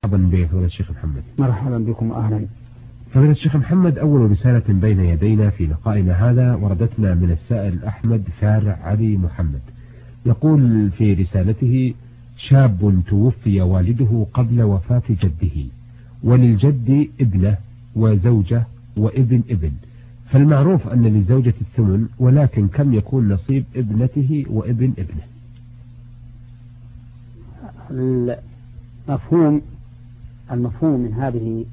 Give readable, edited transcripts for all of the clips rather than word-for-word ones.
مرحبا بفضيلة الشيخ محمد. مرحبا بكم وأهلا. فضيلة الشيخ محمد، أول رسالة بين يدينا في لقائنا هذا وردتنا من السائل أحمد فارع علي محمد، يقول في رسالته: شاب توفي والده قبل وفاة جده، وللجد ابنة وزوجة وابن ابن، فالمعروف أن للزوجة الثمن، ولكن كم يكون نصيب ابنته وابن ابنه؟ المفهوم من هذه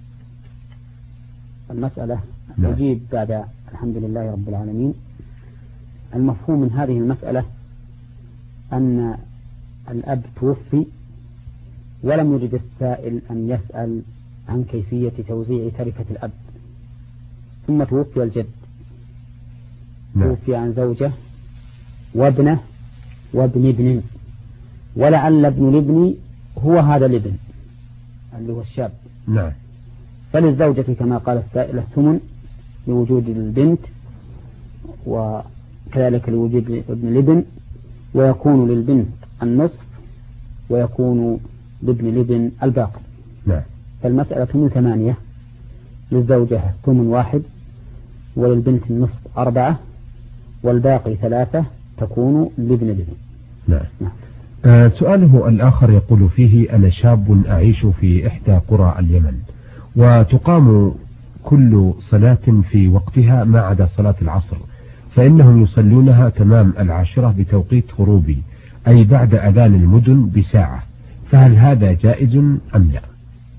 المسألة أجيب بعد الحمد لله رب العالمين. المفهوم من هذه المسألة أن الأب توفي ولم يرد السائل أن يسأل عن كيفية توزيع تركة الأب، ثم توفي الجد، توفي عن زوجة وابنه وابن ابن، ولعل ابن الابن هو هذا الابن اللي هو الشاب. نعم. فللزوجة كما قال السائل الثمن لوجود البنت، وكذلك لوجود ابن الابن، ويكون للبنت النصف، ويكون لابن الابن الباقي. نعم. فالمسألة من 8، للزوجة ثمن 1، وللبنت النصف 4، والباقي 3 تكون لابن الابن. نعم. سؤاله الآخر يقول فيه: أنا شاب أعيش في إحدى قرى اليمن، وتقام كل صلاة في وقتها ما عدا صلاة العصر، فإنهم يصلونها تمام 10 بتوقيت غروبي، أي بعد أذان المدن بساعة، فهل هذا جائز أم لا؟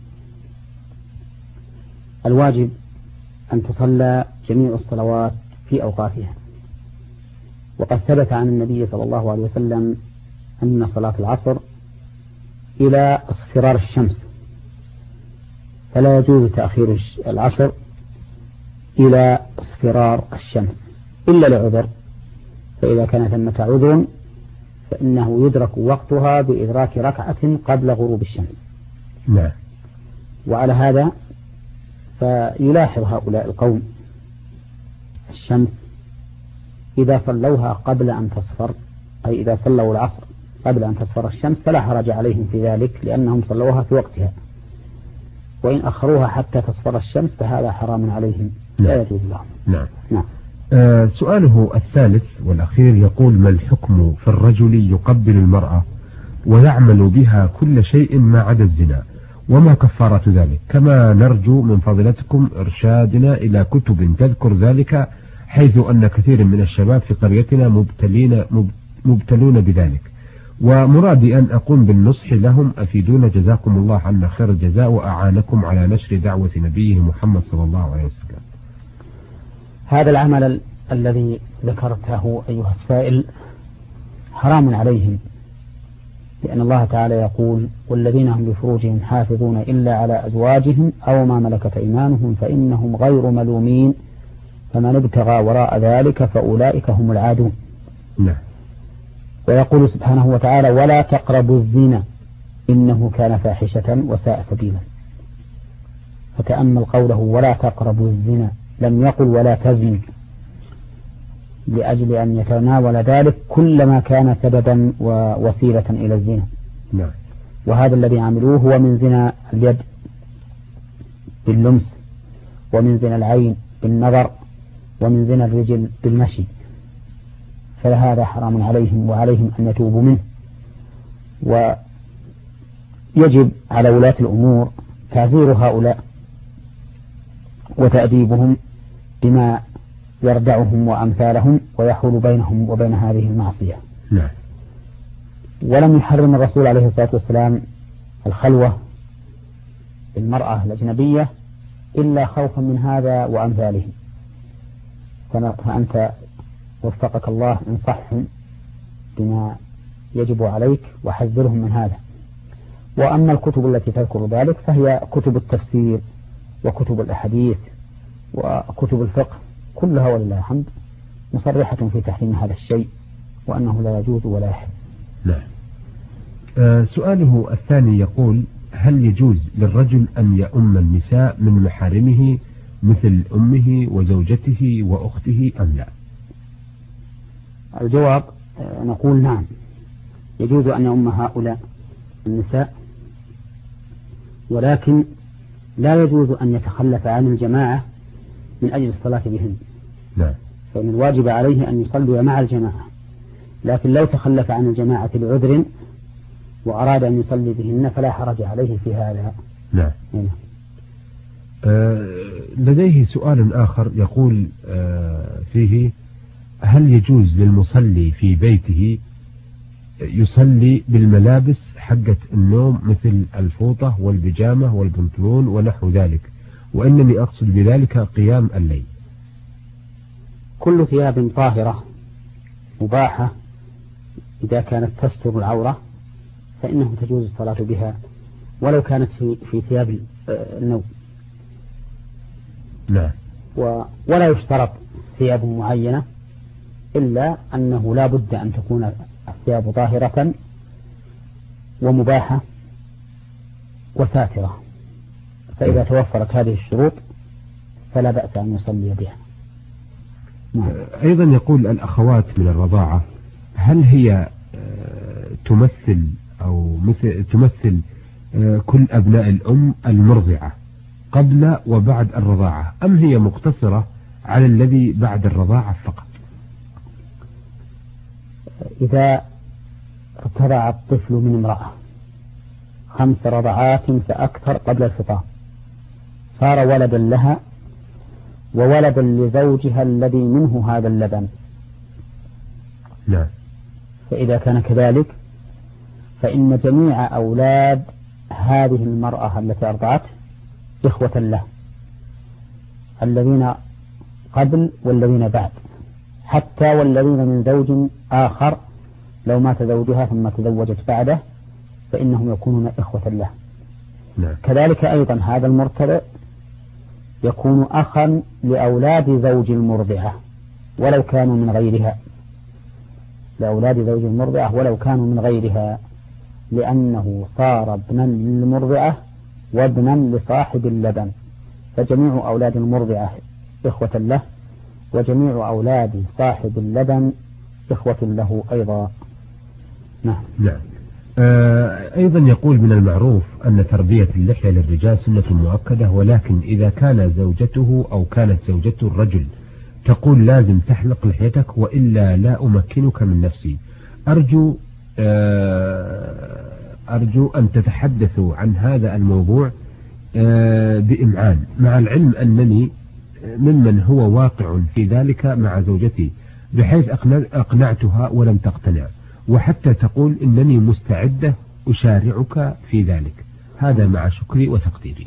الواجب أن تصلى جميع الصلوات في أوقاتها، وقد ثبت عن النبي صلى الله عليه وسلم أن صلاة العصر إلى اصفرار الشمس، فلا يجوز تأخير العصر إلى اصفرار الشمس إلا لعذر، فإذا كان ثمة عذر فإنه يدرك وقتها بإدراك ركعة قبل غروب الشمس. نعم. وعلى هذا فيلاحظ هؤلاء القوم الشمس إذا صلوها قبل أن تصفر، أي إذا صلوا العصر قبل أن تصفر الشمس فلا حرج عليهم في ذلك، لأنهم صلوها في وقتها، وإن أخروها حتى تصفر الشمس فهذا حرام عليهم، لا يجوز لهم. نعم. نعم. سؤاله الثالث والأخير يقول: ما الحكم في الرجل يقبل المرأة ويعمل بها كل شيء ما عدا الزنا، وما كفارة ذلك؟ كما نرجو من فضيلتكم إرشادنا إلى كتب تذكر ذلك، حيث أن كثير من الشباب في قريتنا مبتلون بذلك، ومرادي أن أقوم بالنصح لهم، أفيدونا جزاكم الله عنا خير الجزاء وأعانكم على نشر دعوة نبيه محمد صلى الله عليه وسلم. هذا العمل الذي ذكرته أيها السائل حرام عليهم، لأن الله تعالى يقول: والذين هم لفروجهم حافظون إلا على أزواجهم أو ما ملكت أيمانهم فإنهم غير ملومين فمن ابتغى وراء ذلك فأولئك هم العادون. نعم. ويقول سبحانه وتعالى: ولا تقربوا الزنا إنه كان فاحشة وساء سبيلا. فتأمل قوله ولا تقربوا الزنا، لم يقل ولا تزنوا، لأجل أن يتناول ذلك كل ما كان سببا ووسيلة إلى الزنا. نعم. وهذا الذي عملوه هو من زنا اليد باللمس، ومن زنا العين بالنظر، ومن زنا الرجل بالمشي، فهذا حرام عليهم، وعليهم أن يتوبوا منه. ويجب على ولاة الأمور تعزير هؤلاء وتأديبهم بما يردعهم وأمثالهم ويحول بينهم وبين هذه المعصية. نعم. ولم يحرم الرسول عليه الصلاة والسلام الخلوة بالمرأة الأجنبية إلا خوفا من هذا وأمثاله، فأنت وفقك الله انصحهم بما يجب عليك وحذرهم من هذا. وأما الكتب التي تذكر ذلك فهي كتب التفسير وكتب الأحاديث وكتب الفقه، كلها ولله الحمد مصرحة في تحريم هذا الشيء، وأنه لا يجوز ولا يحل. نعم. سؤاله الثاني يقول: هل يجوز للرجل أن يؤم النساء من محارمه مثل أمه وزوجته وأخته أم لا؟ الجواب نقول نعم، يجوز أن يؤم هؤلاء النساء ولكن لا يجوز أن يتخلف عن الجماعة من أجل الصلاة بهن. نعم. فإن الواجب عليه أن يصلي مع الجماعة، لكن لو تخلف عن الجماعة بعذر وأراد أن يصلي بهن فلا حرج عليه في هذا. نعم. لديه سؤال آخر يقول فيه: هل يجوز للمصلي في بيته يصلي بالملابس حقة النوم مثل الفوطة والبيجامة والبنطلون ونحو ذلك، وإنني أقصد بذلك قيام الليل؟ كل ثياب طاهرة مباحة إذا كانت تستر العورة فإنه تجوز الصلاة بها ولو كانت في ثياب النوم. نعم. ولا يشترط ثياب معينة، إلا أنه لا بد أن تكون الثياب طاهرة ومباحة وساترة، فإذا توفرت هذه الشروط فلا بأس أن يصلي بها. أيضا يقول: الأخوات من الرضاعة هل هي تمثل كل أبناء الأم المرضعة قبل وبعد الرضاعة، أم هي مقتصرة على الذي بعد الرضاعة فقط؟ إذا ارتضع الطفل من امرأة 5 رضعات فأكثر قبل الفطام صار ولدا لها وولدا لزوجها الذي منه هذا اللبن. نعم. فإذا كان كذلك فإن جميع أولاد هذه المرأة التي أرضعته إخوة له، الذين قبل والذين بعد، حتى والذين من زوج آخر لو مات زوجها ثم تزوجت بعده فإنهم يكونون إخوة له. نعم. كذلك أيضا هذا المرتضع يكون أخا لأولاد زوج المرضعة ولو كانوا من غيرها، لأولاد زوج المرضعة ولو كانوا من غيرها، لأنه صار ابنا للمرضعة وابنا لصاحب اللبن، فجميع أولاد المرضعة إخوة له وجميع أولاد صاحب اللبن إخوة له أيضا. نعم. نعم. أيضا يقول: من المعروف أن تربية اللحية للرجال سنة مؤكدة، ولكن إذا كان زوجته أو كانت زوجته الرجل تقول لازم تحلق لحيتك وإلا لا أمكنك من نفسي، أرجو أن تتحدثوا عن هذا الموضوع بإمعان، مع العلم أنني ممن هو واقع في ذلك مع زوجتي، بحيث أقنعتها ولم تقتنع، وحتى تقول إنني مستعدة أشارعك في ذلك، هذا مع شكري وتقديري.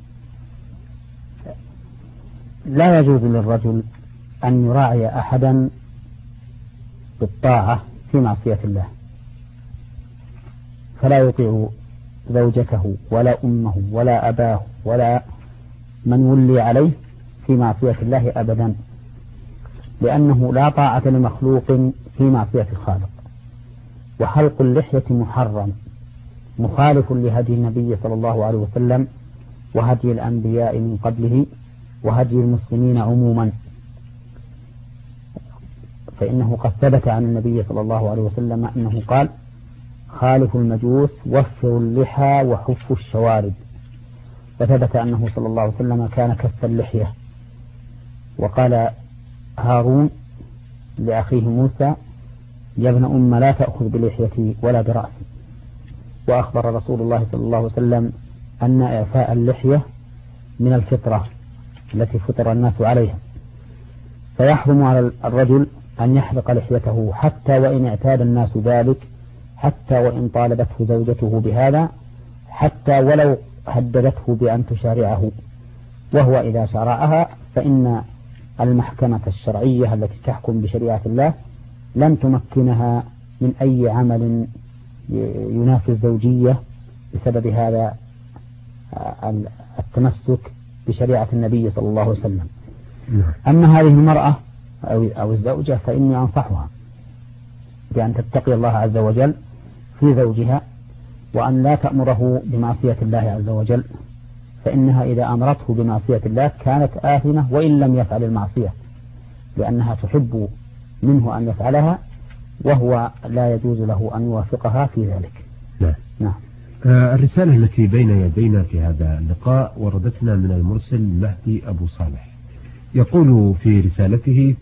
لا يجوز للرجل أن يراعي أحدا بالطاعة في معصية الله، فلا يطيع زوجته ولا أمه ولا أباه ولا من ولي عليه في معصية الله أبدا، لأنه لا طاعة لمخلوق في معصية الخالق. وحلق اللحية محرم مخالف لهدي النبي صلى الله عليه وسلم وهدي الأنبياء من قبله وهدي المسلمين عموما، فإنه قد ثبت عن النبي صلى الله عليه وسلم أنه قال: خالف المجوس وفروا اللحى وحفوا الشوارب. وثبت أنه صلى الله عليه وسلم كان كف اللحية. وقال هارون لأخيه موسى: يا ابن أم لا تأخذ بلحيتي ولا برأسي. وأخبر رسول الله صلى الله عليه وسلم أن إعفاء اللحية من الفطرة التي فطر الناس عليها، فيحرم على الرجل أن يحلق لحيته حتى وإن اعتاد الناس ذلك، حتى وإن طالبته زوجته بهذا، حتى ولو هددته بأن تشارعه، وهو إذا شارعها فإن المحكمة الشرعية التي تحكم بشريعة الله لن تمكنها من أي عمل ينافي الزوجية بسبب هذا التمسك بشريعة النبي صلى الله عليه وسلم. أما هذه المرأة أو الزوجة فإني أنصحها بأن تتقي الله عز وجل في زوجها، وأن لا تأمره بمعصية الله عز وجل، فإنها إذا أمرته بمعصية الله كانت آثمة وإن لم يفعل المعصية، لأنها تحب منه أن يفعلها وهو لا يجوز له أن يوافقها في ذلك. نعم. الرسالة التي بين يدينا في هذا اللقاء وردتنا من المرسل مهدي أبو صالح، يقول في رسالته: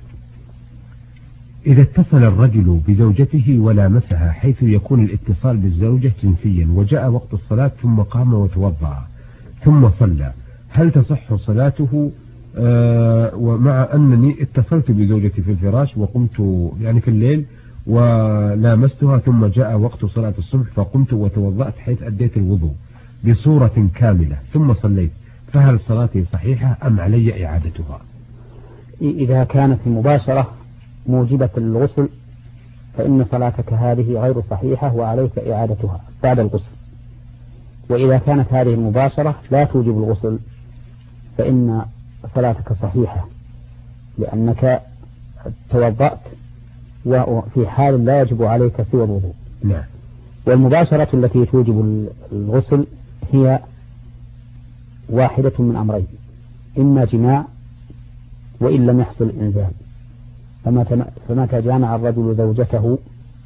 إذا اتصل الرجل بزوجته ولامسها حيث يكون الاتصال بالزوجة جنسيا وجاء وقت الصلاة ثم قام وتوضأ ثم صلى، هل تصح صلاته؟ ومع أنني اتصلت بزوجتي في الفراش وقمت يعني في الليل ولامستها ثم جاء وقت صلاة الصبح فقمت وتوضأت حيث أديت الوضوء بصورة كاملة ثم صليت، فهل صلاتي صحيحة أم علي إعادتها؟ إذا كانت المباشرة موجبة للغسل فإن صلاتك هذه غير صحيحة وعليك إعادتها بعد الغسل. وإذا كانت هذه المباشرة لا توجب الغسل فإن صلاتك صحيحة، لأنك توضأت وفي حال لا يجب عليك سوى الوضوء. نعم. والمباشرة التي توجب الغسل هي واحدة من أمرين: إما جماع وإن لم يحصل إنزال، فمتى جامع الرجل زوجته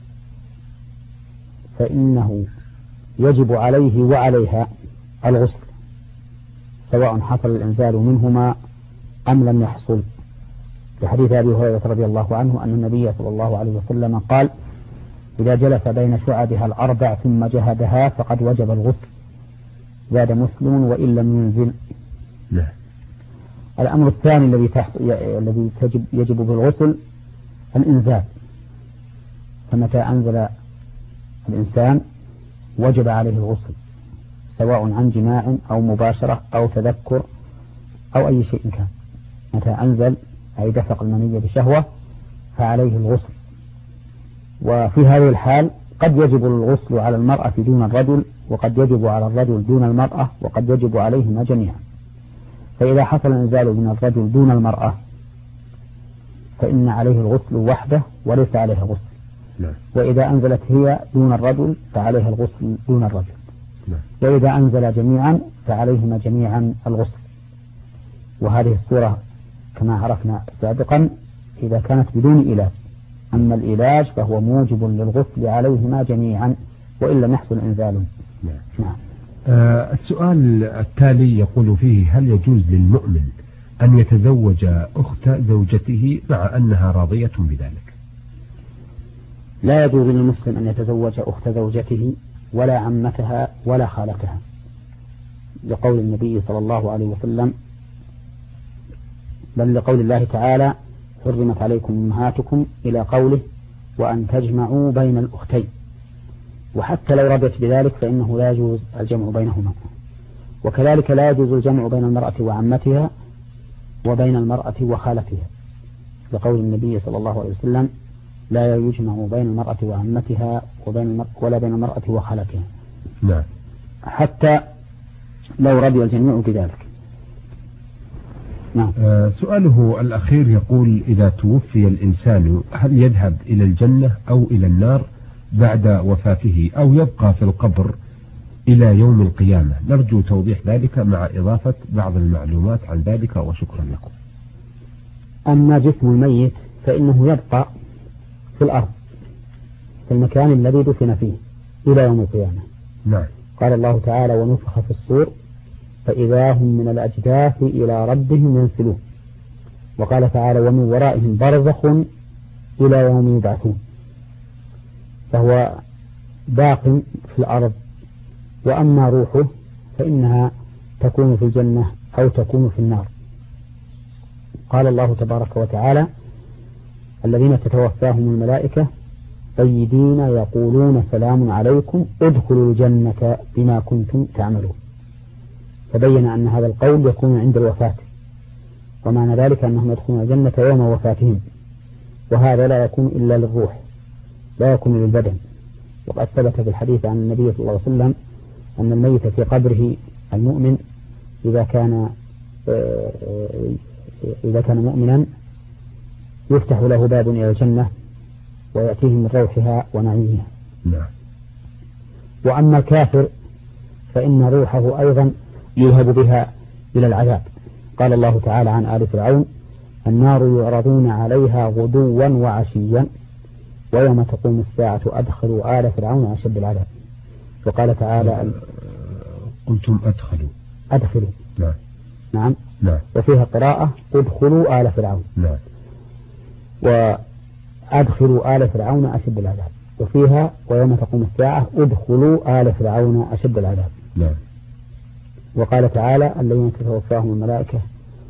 فإنه يجب عليه وعليها الغسل سواء حصل الإنزال منهما أم لم يحصل، لحديث أبي هريرة رضي الله عنه أن النبي صلى الله عليه وسلم قال: إذا جلس بين شعبها الأربع ثم جهدها فقد وجب الغسل. زاد مسلم: وإن لم ينزل. لا. الأمر الثاني الذي يجب بالغسل الإنزال، فمتى أنزل الإنسان وجب عليه الغسل سواء عن جماع أو مباشرة أو تذكر أو أي شيء كان. متى أنزل أي دفق المني بشهوة فعليه الغسل. وفي هذه الحال قد يجب الغسل على المرأة دون الرجل، وقد يجب على الرجل دون المرأة، وقد يجب عليهما جميعا. فإذا حصل الإنزال من الرجل دون المرأة فإن عليه الغسل وحده وليس عليها غسل. لا. وإذا أنزلت هي دون الرجل فعليها الغسل دون الرجل. لا. وإذا أنزل جميعا فعليهما جميعا الغسل. وهذه الصورة كما عرفنا سابقا إذا كانت بدون علاج، أما العلاج فهو موجب للغسل عليهما جميعا وإن لم يحصل إنزال. نعم. السؤال التالي يقول فيه: هل يجوز للمؤمن أن يتزوج أخت زوجته مع أنها راضية بذلك؟ لا يجوز للمسلم أن يتزوج أخت زوجته ولا عمتها ولا خالتها، لقول النبي صلى الله عليه وسلم، بل لقول الله تعالى: حرمت عليكم أمهاتكم، إلى قوله: وأن تجمعوا بين الأختين. وحتى لو رضيت بذلك فإنه لا يجوز الجمع بينهما. وكذلك لا يجوز الجمع بين المرأة وعمتها وبين المرأة وخالتها، لقول النبي صلى الله عليه وسلم: لا يجمع بين المرأة وعمتها ولا بين المرأة وخالتها. نعم. حتى لو رضي الجميع بذلك. نعم. سؤاله الأخير يقول: إذا توفي الإنسان هل يذهب إلى الجنة أو إلى النار بعد وفاته أو يبقى في القبر إلى يوم القيامة؟ نرجو توضيح ذلك مع إضافة بعض المعلومات عن ذلك، وشكرا لكم. أما جسم الميت فإنه يبقى في الأرض في المكان الذي دفن فيه إلى يوم القيامة. نعم. قال الله تعالى: ونفخ في الصور فإذا هم من الأجداث إلى ربهم ينسلون. وقال تعالى: ومن ورائهم برزخ إلى يوم يبعثون. فهو باق في الأرض. وأما روحه فإنها تكون في الجنة أو تكون في النار. قال الله تبارك وتعالى: الذين تتوفاهم الملائكة طيبين يقولون سلام عليكم ادخلوا الجنة بما كنتم تعملون. فبين أن هذا القول يكون عند الوفاة، ومعنى ذلك أنهم يدخلون الجنة يوم وفاتهم، وهذا لا يكون إلا للروح لا يكون للبدن. وقد ثبت في الحديث عن النبي صلى الله عليه وسلم أن الميت في قبره المؤمن إذا كان مؤمنا يفتح له باب إلى الجنة ويأتيه من روحها ونعيمها. نعم. وأما الكافر فإن روحه أيضا يذهب بها إلى العذاب. قال الله تعالى عن آل فرعون: النار يعرضون عليها غدوا وعشيا ويوم تقوم الساعة أدخلوا آل فرعون أشد العذاب. وقال تعالى قلتم أدخلوا. نعم. نعم. وفيها قراءة ادخلوا آل فرعون. نعم. وأدخلوا آل فرعون أشد العذاب. وفيها ويوم تقوم الساعة ادخلوا آل فرعون أشد العذاب. نعم. وقال تعالى الذين توفاهم الملائكة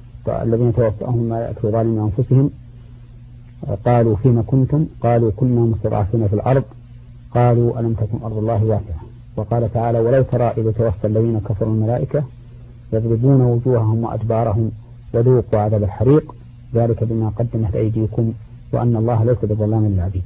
ظالمين أنفسهم قالوا فيما كنتم قالوا كنا مستضعفين في الأرض قالوا ألم تكن أرض الله واسعة. وقال تعالى ولو ترى إذ توفى الذين كفروا الملائكة يضربون وجوههم وأدبارهم وذوقوا عذاب الحريق ذلك بما قدمت أيديكم وأن الله ليس بظلام للعبيد.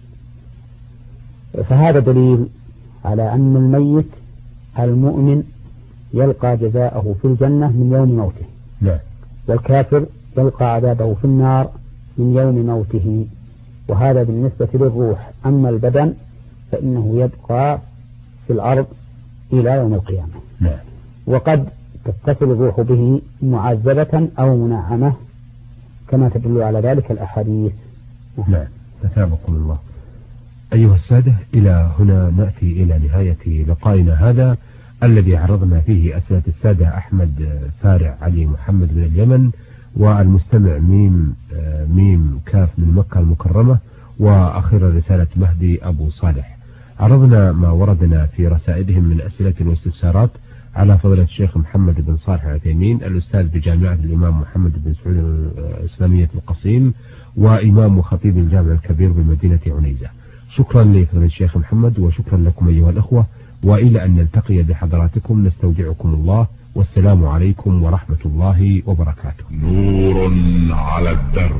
فهذا دليل على أن الميت المؤمن يلقى جزاءه في الجنة من يوم موته. نعم. والكافر يلقى عذابه في النار من يوم موته. وهذا بالنسبة للروح. أما البدن فإنه يبقى في الأرض إلى يوم القيامة. نعم. وقد تتصل الروح به معذبة أو منعمة كما تدل على ذلك الأحاديث. نعم. أثابكم الله. أيها السادة، إلى هنا نأتي إلى نهاية لقائنا هذا الذي عرضنا فيه أسئلة السادة أحمد فارع علي محمد من اليمن، والمستمع ميم كاف من مكة المكرمة، وأخيرا رسالة مهدي أبو صالح. عرضنا ما وردنا في رسائلهم من أسئلة واستفسارات على فضيلة الشيخ محمد بن صالح العثيمين، الأستاذ بجامعة الإمام محمد بن سعود الإسلامية القصيم، وإمام وخطيب الجامع الكبير بمدينة عنيزة. شكرا لفضيلة الشيخ محمد، وشكرا لكم أيها الأخوة، وإلى أن نلتقي بحضراتكم نستودعكم الله، والسلام عليكم ورحمة الله وبركاته. نور على الدرب،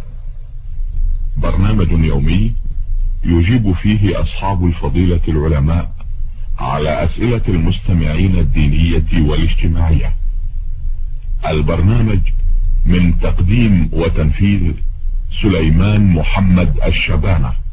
برنامج يومي يجيب فيه أصحاب الفضيلة العلماء على أسئلة المستمعين الدينية والاجتماعية. البرنامج من تقديم وتنفيذ سليمان محمد الشبانة.